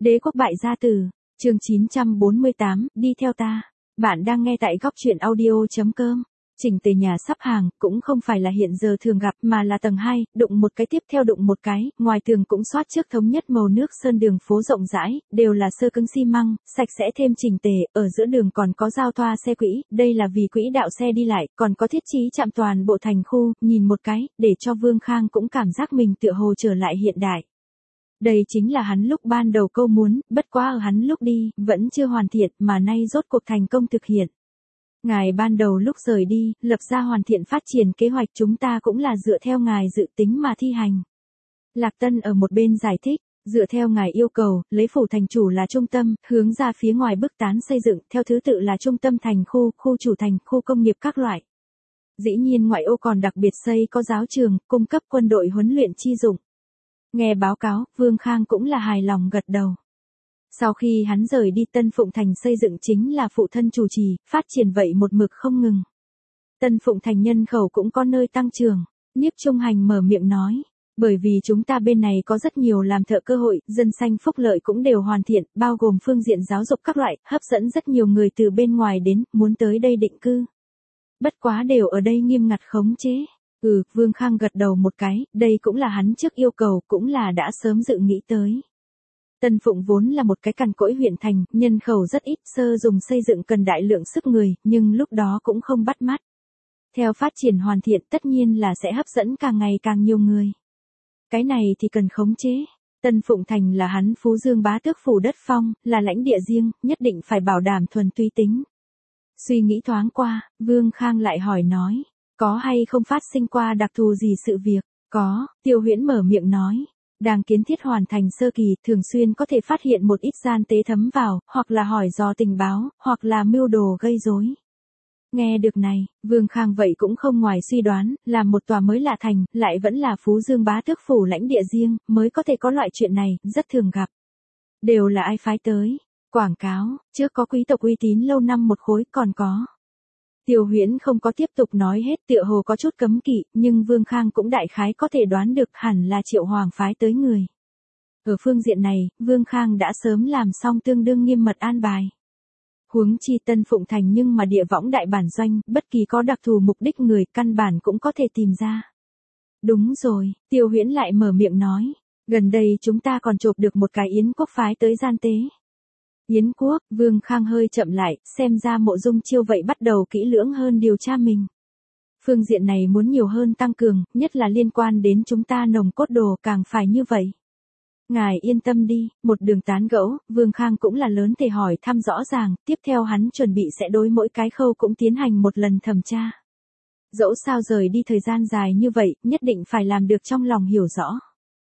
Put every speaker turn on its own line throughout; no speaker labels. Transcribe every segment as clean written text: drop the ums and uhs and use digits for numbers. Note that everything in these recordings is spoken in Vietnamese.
Đế quốc bại gia tử, chương 948, đi theo ta. Bạn đang nghe tại góc truyện audio.com. Chỉnh tề nhà sắp hàng, cũng không phải là hiện giờ thường gặp mà là tầng 2, đụng một cái tiếp theo đụng một cái, ngoài tường cũng xoát trước thống nhất màu nước sơn, đường phố rộng rãi, đều là sơ cứng xi măng, sạch sẽ thêm chỉnh tề, ở giữa đường còn có giao thoa xe quỹ, đây là vì quỹ đạo xe đi lại, còn có thiết trí chạm toàn bộ thành khu, nhìn một cái, để cho Vương Khang cũng cảm giác mình tựa hồ trở lại hiện đại. Đây chính là hắn lúc ban đầu câu muốn, bất quá ở hắn lúc đi, vẫn chưa hoàn thiện mà nay rốt cuộc thành công thực hiện. Ngài ban đầu lúc rời đi, lập ra hoàn thiện phát triển kế hoạch, chúng ta cũng là dựa theo ngài dự tính mà thi hành. Lạc Tân ở một bên giải thích, dựa theo ngài yêu cầu, lấy phủ thành chủ là trung tâm, hướng ra phía ngoài bức tán xây dựng, theo thứ tự là trung tâm thành khu, khu chủ thành, khu công nghiệp các loại. Dĩ nhiên ngoại ô còn đặc biệt xây có giáo trường, cung cấp quân đội huấn luyện chi dụng. Nghe báo cáo, Vương Khang cũng là hài lòng gật đầu. Sau khi hắn rời đi, Tân Phụng Thành xây dựng chính là phụ thân chủ trì, phát triển vậy một mực không ngừng. Tân Phụng Thành nhân khẩu cũng có nơi tăng trưởng, Nhiếp Trung Hành mở miệng nói, bởi vì chúng ta bên này có rất nhiều làm thợ cơ hội, dân xanh phúc lợi cũng đều hoàn thiện, bao gồm phương diện giáo dục các loại, hấp dẫn rất nhiều người từ bên ngoài đến, muốn tới đây định cư. Bất quá đều ở đây nghiêm ngặt khống chế. Vương Khang gật đầu một cái, đây cũng là hắn trước yêu cầu, cũng là đã sớm dự nghĩ tới. Tân Phụng vốn là một cái cằn cỗi huyện thành, nhân khẩu rất ít, sơ dùng xây dựng cần đại lượng sức người, nhưng lúc đó cũng không bắt mắt. Theo phát triển hoàn thiện tất nhiên là sẽ hấp dẫn càng ngày càng nhiều người. Cái này thì cần khống chế. Tân Phụng Thành là hắn Phú Dương bá tước phủ đất phong, là lãnh địa riêng, nhất định phải bảo đảm thuần túy tính. Suy nghĩ thoáng qua, Vương Khang lại hỏi nói, có hay không phát sinh qua đặc thù gì sự việc? Có, Tiêu Huyễn mở miệng nói. Đang kiến thiết hoàn thành sơ kỳ, thường xuyên có thể phát hiện một ít gian tế thấm vào, hoặc là hỏi dò tình báo, hoặc là mưu đồ gây rối. Nghe được này, Vương Khang vậy cũng không ngoài suy đoán, là một tòa mới lạ thành, lại vẫn là Phú Dương bá tước phủ lãnh địa riêng, mới có thể có loại chuyện này, rất thường gặp. Đều là ai phái tới? Quảng cáo, trước có quý tộc uy tín lâu năm một khối, còn có. Tiêu Huyễn không có tiếp tục nói hết, tựa hồ có chút cấm kỵ, nhưng Vương Khang cũng đại khái có thể đoán được hẳn là Triệu Hoàng phái tới người. Ở phương diện này, Vương Khang đã sớm làm xong tương đương nghiêm mật an bài. Huống chi Tân Phụng Thành nhưng mà địa võng đại bản doanh, bất kỳ có đặc thù mục đích người căn bản cũng có thể tìm ra. Đúng rồi, Tiêu Huyễn lại mở miệng nói, gần đây chúng ta còn chộp được một cái Yến quốc phái tới gian tế. Yến quốc, Vương Khang hơi chậm lại, xem ra Mộ Dung Chiêu vậy bắt đầu kỹ lưỡng hơn điều tra mình. Phương diện này muốn nhiều hơn tăng cường, nhất là liên quan đến chúng ta nồng cốt đồ càng phải như vậy. Ngài yên tâm đi, một đường tán gẫu, Vương Khang cũng là lớn thể hỏi thăm rõ ràng, tiếp theo hắn chuẩn bị sẽ đối mỗi cái khâu cũng tiến hành một lần thẩm tra. Dẫu sao rời đi thời gian dài như vậy, nhất định phải làm được trong lòng hiểu rõ.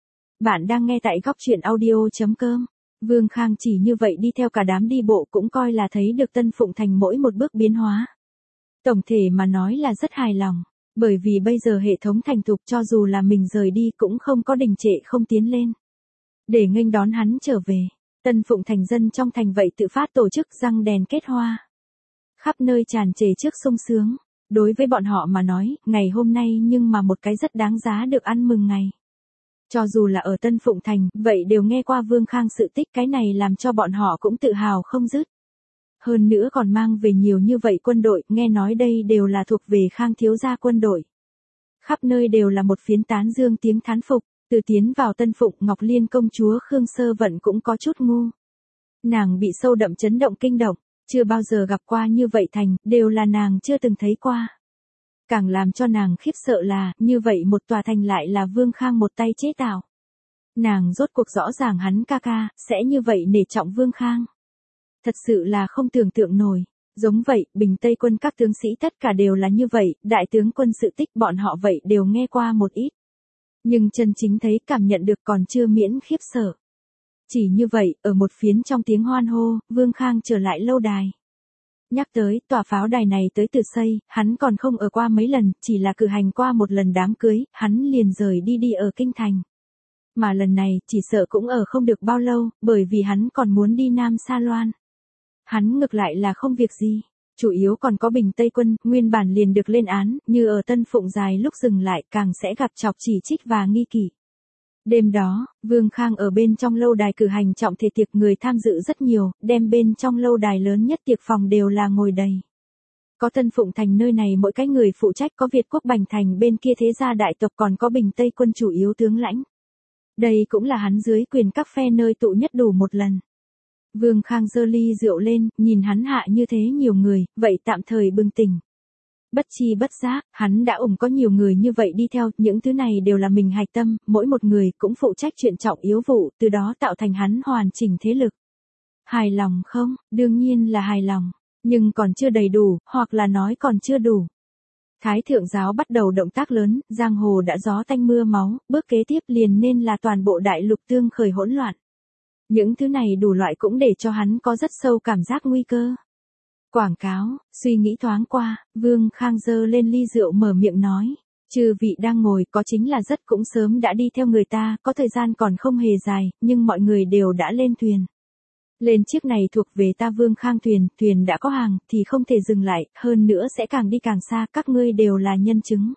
Bạn đang nghe tại góc truyện audio.com. Vương Khang chỉ như vậy đi theo cả đám đi bộ cũng coi là thấy được Tân Phụng Thành mỗi một bước biến hóa. Tổng thể mà nói là rất hài lòng, bởi vì bây giờ hệ thống thành thục, cho dù là mình rời đi cũng không có đình trệ không tiến lên. Để nghênh đón hắn trở về, Tân Phụng Thành dân trong thành vậy tự phát tổ chức răng đèn kết hoa. Khắp nơi tràn trề trước sung sướng, đối với bọn họ mà nói, ngày hôm nay nhưng mà một cái rất đáng giá được ăn mừng ngày. Cho dù là ở Tân Phụng Thành, vậy đều nghe qua Vương Khang sự tích, cái này làm cho bọn họ cũng tự hào không dứt. Hơn nữa còn mang về nhiều như vậy quân đội, nghe nói đây đều là thuộc về Khang thiếu gia quân đội. Khắp nơi đều là một phiến tán dương tiếng thán phục, từ tiến vào Tân Phụng, Ngọc Liên công chúa Khương Sơ Vận cũng có chút ngu. Nàng bị sâu đậm chấn động kinh động, chưa bao giờ gặp qua như vậy thành, đều là nàng chưa từng thấy qua. Càng làm cho nàng khiếp sợ là, như vậy một tòa thành lại là Vương Khang một tay chế tạo. Nàng rốt cuộc rõ ràng hắn ca ca, sẽ như vậy nể trọng Vương Khang. Thật sự là không tưởng tượng nổi. Giống vậy, Bình Tây quân các tướng sĩ tất cả đều là như vậy, đại tướng quân sự tích bọn họ vậy đều nghe qua một ít. Nhưng chân chính thấy cảm nhận được còn chưa miễn khiếp sợ. Chỉ như vậy, ở một phiến trong tiếng hoan hô, Vương Khang trở lại lâu đài. Nhắc tới, tòa pháo đài này tới từ xây, hắn còn không ở qua mấy lần, chỉ là cử hành qua một lần đám cưới, hắn liền rời đi ở Kinh Thành. Mà lần này, chỉ sợ cũng ở không được bao lâu, bởi vì hắn còn muốn đi Nam Sa Loan. Hắn ngược lại là không việc gì, chủ yếu còn có Bình Tây quân, nguyên bản liền được lên án, như ở Tân Phụng dài lúc dừng lại càng sẽ gặp chọc chỉ trích và nghi kỵ. Đêm đó, Vương Khang ở bên trong lâu đài cử hành trọng thể tiệc, người tham dự rất nhiều, đem bên trong lâu đài lớn nhất tiệc phòng đều là ngồi đầy. Có Tân Phụng Thành nơi này mỗi cái người phụ trách, có Việt Quốc Bành Thành bên kia thế gia đại tộc, còn có Bình Tây quân chủ yếu tướng lãnh. Đây cũng là hắn dưới quyền các phe nơi tụ nhất đủ một lần. Vương Khang giơ ly rượu lên, nhìn hắn hạ như thế nhiều người, vậy tạm thời bừng tỉnh. Bất chi bất giác, hắn đã có nhiều người như vậy đi theo, những thứ này đều là mình hạch tâm, mỗi một người cũng phụ trách chuyện trọng yếu vụ, từ đó tạo thành hắn hoàn chỉnh thế lực. Hài lòng không? Đương nhiên là hài lòng, nhưng còn chưa đầy đủ, hoặc là nói còn chưa đủ. Thái thượng giáo bắt đầu động tác lớn, giang hồ đã gió tanh mưa máu, bước kế tiếp liền nên là toàn bộ đại lục tương khởi hỗn loạn. Những thứ này đủ loại cũng để cho hắn có rất sâu cảm giác nguy cơ. Quảng cáo, suy nghĩ thoáng qua, Vương Khang giơ lên ly rượu mở miệng nói. Chư vị đang ngồi có chính là rất cũng sớm đã đi theo người ta, có thời gian còn không hề dài, nhưng mọi người đều đã lên thuyền. Lên chiếc này thuộc về ta Vương Khang thuyền, thuyền đã có hàng thì không thể dừng lại, hơn nữa sẽ càng đi càng xa, các ngươi đều là nhân chứng.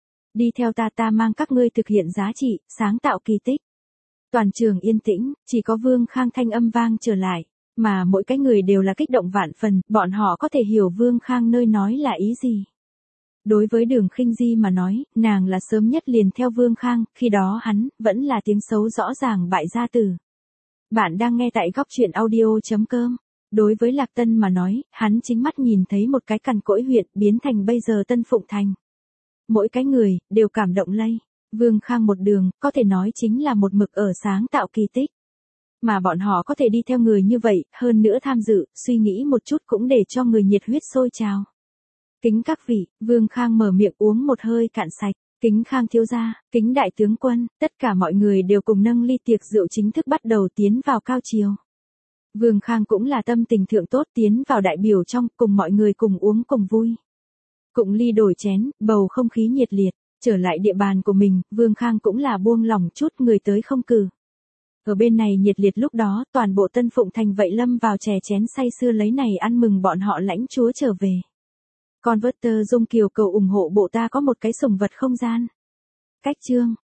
Đi theo ta, ta mang các ngươi thực hiện giá trị, sáng tạo kỳ tích. Toàn trường yên tĩnh, chỉ có Vương Khang thanh âm vang trở lại, mà mỗi cái người đều là kích động vạn phần, bọn họ có thể hiểu Vương Khang nơi nói là ý gì. Đối với Đường Khinh Di mà nói, nàng là sớm nhất liền theo Vương Khang, khi đó hắn vẫn là tiếng xấu rõ ràng bại gia tử. Bạn đang nghe tại góc truyện audio.com. Đối với Lạc Tân mà nói, hắn chính mắt nhìn thấy một cái cằn cỗi huyện biến thành bây giờ Tân Phụng Thành. Mỗi cái người đều cảm động lây. Vương Khang một đường, có thể nói chính là một mực ở sáng tạo kỳ tích. Mà bọn họ có thể đi theo người như vậy, hơn nữa tham dự, suy nghĩ một chút cũng để cho người nhiệt huyết sôi trào. Kính các vị, Vương Khang mở miệng uống một hơi cạn sạch. Kính Khang thiếu gia, kính đại tướng quân, tất cả mọi người đều cùng nâng ly, tiệc rượu chính thức bắt đầu tiến vào cao chiều. Vương Khang cũng là tâm tình thượng tốt, tiến vào đại biểu trong, cùng mọi người cùng uống cùng vui. Cụng ly đổi chén, bầu không khí nhiệt liệt, trở lại địa bàn của mình, Vương Khang cũng là buông lỏng chút, người tới không cử. Ở bên này nhiệt liệt lúc đó, toàn bộ Tân Phụng Thành vậy lâm vào chè chén say sưa lấy này ăn mừng bọn họ lãnh chúa trở về. Converter Dung Kiều cầu ủng hộ bộ ta có một cái sủng vật không gian. Cách chương